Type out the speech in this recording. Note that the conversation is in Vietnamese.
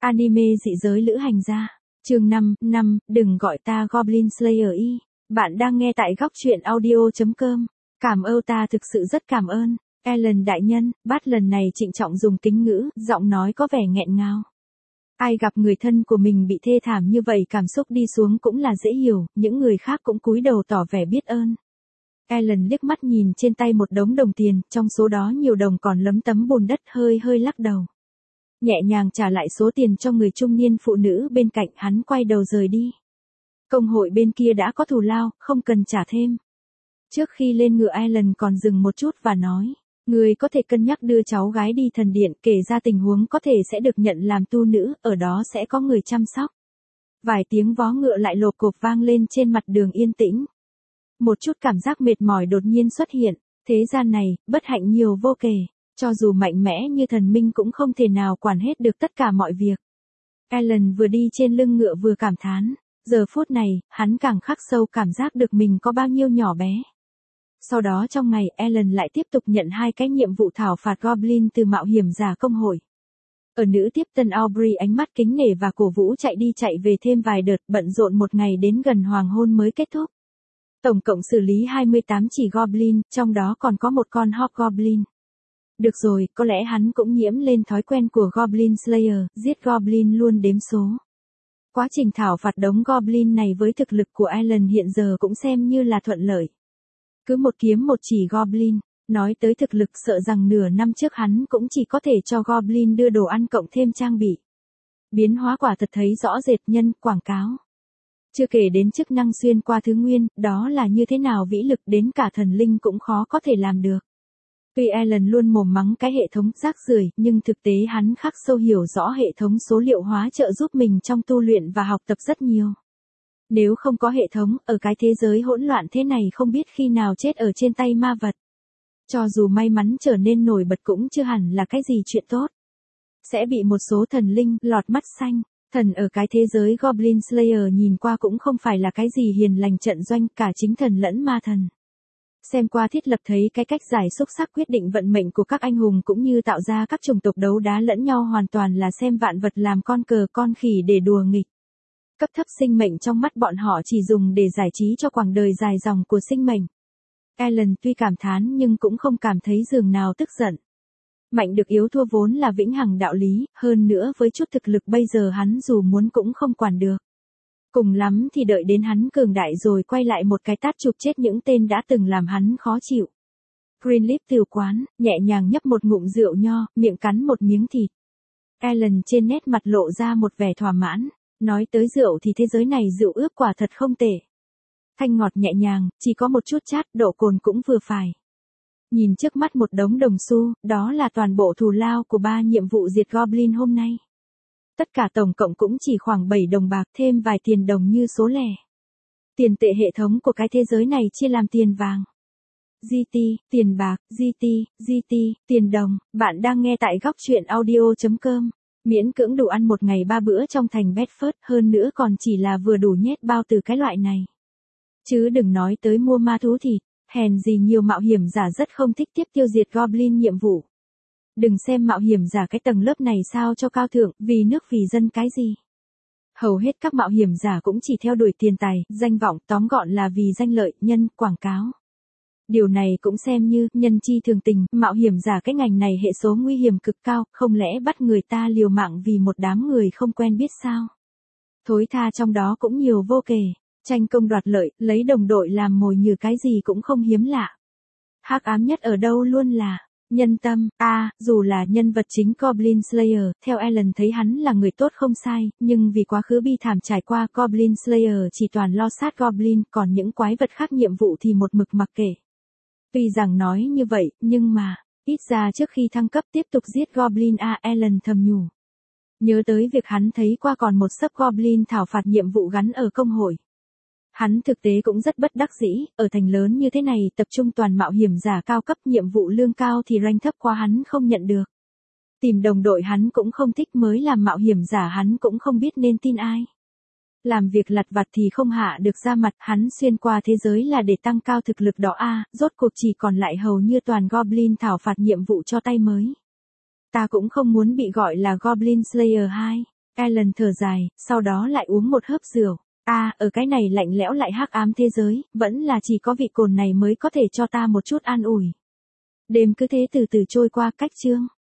Anime dị giới lữ hành gia. Chương 5, đừng gọi ta Goblin Slayer y. Bạn đang nghe tại góc truyện audio.com. Cảm ơn, ta thực sự rất cảm ơn. Ellen đại nhân, Bát lần này trịnh trọng dùng kính ngữ, giọng nói có vẻ nghẹn ngào. Ai gặp người thân của mình bị thê thảm như vậy cảm xúc đi xuống cũng là dễ hiểu, những người khác cũng cúi đầu tỏ vẻ biết ơn. Ellen liếc mắt nhìn trên tay một đống đồng tiền, trong số đó nhiều đồng còn lấm tấm bùn đất, hơi lắc đầu. Nhẹ nhàng trả lại số tiền cho người trung niên phụ nữ bên cạnh, hắn quay đầu rời đi. Công hội bên kia đã có thù lao, không cần trả thêm. Trước khi lên ngựa Ellen còn dừng một chút và nói, người có thể cân nhắc đưa cháu gái đi thần điện, kể ra tình huống có thể sẽ được nhận làm tu nữ, ở đó sẽ có người chăm sóc. Vài tiếng vó ngựa lại lộp cộp vang lên trên mặt đường yên tĩnh. Một chút cảm giác mệt mỏi đột nhiên xuất hiện, thế gian này, bất hạnh nhiều vô kể. Cho dù mạnh mẽ như thần minh cũng không thể nào quản hết được tất cả mọi việc. Ellen vừa đi trên lưng ngựa vừa cảm thán. Giờ phút này, hắn càng khắc sâu cảm giác được mình có bao nhiêu nhỏ bé. Sau đó trong ngày, Ellen lại tiếp tục nhận 2 cái nhiệm vụ thảo phạt Goblin từ mạo hiểm giả công hội. Ở nữ tiếp tân Aubrey ánh mắt kính nể và cổ vũ chạy đi chạy về thêm vài đợt, bận rộn một ngày đến gần hoàng hôn mới kết thúc. Tổng cộng xử lý 28 chỉ Goblin, trong đó còn có một con Hobgoblin. Được rồi, có lẽ hắn cũng nhiễm lên thói quen của Goblin Slayer, giết Goblin luôn đếm số. Quá trình thảo phạt đống Goblin này với thực lực của Ellen hiện giờ cũng xem như là thuận lợi. Cứ một kiếm một chỉ Goblin, nói tới thực lực sợ rằng nửa năm trước hắn cũng chỉ có thể cho Goblin đưa đồ ăn cộng thêm trang bị. Biến hóa quả thật thấy rõ rệt nhân quảng cáo. Chưa kể đến chức năng xuyên qua thứ nguyên, đó là như thế nào vĩ lực đến cả thần linh cũng khó có thể làm được. Tuy Ellen luôn mồm mắng cái hệ thống rác rưởi, nhưng thực tế hắn khắc sâu hiểu rõ hệ thống số liệu hóa trợ giúp mình trong tu luyện và học tập rất nhiều. Nếu không có hệ thống, ở cái thế giới hỗn loạn thế này không biết khi nào chết ở trên tay ma vật. Cho dù may mắn trở nên nổi bật cũng chưa hẳn là cái gì chuyện tốt. Sẽ bị một số thần linh lọt mắt xanh. Thần ở cái thế giới Goblin Slayer nhìn qua cũng không phải là cái gì hiền lành trận doanh, cả chính thần lẫn ma thần. Xem qua thiết lập thấy cái cách giải xúc sắc quyết định vận mệnh của các anh hùng cũng như tạo ra các chủng tộc đấu đá lẫn nhau hoàn toàn là xem vạn vật làm con cờ con khỉ để đùa nghịch. Cấp thấp sinh mệnh trong mắt bọn họ chỉ dùng để giải trí cho quãng đời dài dòng của sinh mệnh. Ellen tuy cảm thán nhưng cũng không cảm thấy dường nào tức giận. Mạnh được yếu thua vốn là vĩnh hằng đạo lý, hơn nữa với chút thực lực bây giờ hắn dù muốn cũng không quản được. Cùng lắm thì đợi đến hắn cường đại rồi quay lại một cái tát chụp chết những tên đã từng làm hắn khó chịu. Greenleaf tiểu quán, nhẹ nhàng nhấp một ngụm rượu nho, miệng cắn một miếng thịt. Ellen trên nét mặt lộ ra một vẻ thỏa mãn. Nói tới rượu thì thế giới này rượu ướp quả thật không tệ. Thanh ngọt nhẹ nhàng, chỉ có một chút chát, độ cồn cũng vừa phải. Nhìn trước mắt một đống đồng xu, đó là toàn bộ thù lao của 3 nhiệm vụ diệt Goblin hôm nay. Tất cả tổng cộng cũng chỉ khoảng 7 đồng bạc, thêm vài tiền đồng như số lẻ. Tiền tệ hệ thống của cái thế giới này chia làm tiền vàng, GT, tiền bạc, GT, tiền đồng. Bạn đang nghe tại góc truyện audio.com. Miễn cưỡng đủ ăn một ngày 3 bữa trong thành Bedford, hơn nữa còn chỉ là vừa đủ nhét bao từ cái loại này. Chứ đừng nói tới mua ma thú thịt, hèn gì nhiều mạo hiểm giả rất không thích tiếp tiêu diệt Goblin nhiệm vụ. Đừng xem mạo hiểm giả cái tầng lớp này sao cho cao thượng, vì nước vì dân cái gì. Hầu hết các mạo hiểm giả cũng chỉ theo đuổi tiền tài, danh vọng, tóm gọn là vì danh lợi, nhân, quảng cáo. Điều này cũng xem như nhân chi thường tình, mạo hiểm giả cái ngành này hệ số nguy hiểm cực cao, không lẽ bắt người ta liều mạng vì một đám người không quen biết sao? Thối tha trong đó cũng nhiều vô kể, tranh công đoạt lợi, lấy đồng đội làm mồi nhử cái gì cũng không hiếm lạ. Hắc ám nhất ở đâu luôn là nhân tâm. Dù là nhân vật chính Goblin Slayer, theo Ellen thấy hắn là người tốt không sai, nhưng vì quá khứ bi thảm trải qua, Goblin Slayer chỉ toàn lo sát Goblin, còn những quái vật khác nhiệm vụ thì một mực mặc kệ. Tuy rằng nói như vậy, nhưng mà, ít ra trước khi thăng cấp tiếp tục giết Goblin Ellen thầm nhủ. Nhớ tới việc hắn thấy qua còn một sấp Goblin thảo phạt nhiệm vụ gắn ở công hội. Hắn thực tế cũng rất bất đắc dĩ, ở thành lớn như thế này tập trung toàn mạo hiểm giả cao cấp, nhiệm vụ lương cao thì rank thấp quá hắn không nhận được. Tìm đồng đội hắn cũng không thích, mới làm mạo hiểm giả hắn cũng không biết nên tin ai. Làm việc lặt vặt thì không hạ được ra mặt, hắn xuyên qua thế giới là để tăng cao thực lực đó rốt cuộc chỉ còn lại hầu như toàn Goblin thảo phạt nhiệm vụ cho tay mới. Ta cũng không muốn bị gọi là Goblin Slayer 2. Alan thở dài, sau đó lại uống một hớp rượu. Ở cái này lạnh lẽo lại hắc ám thế giới, vẫn là chỉ có vị cồn này mới có thể cho ta một chút an ủi. Đêm cứ thế từ từ trôi qua, cách chương.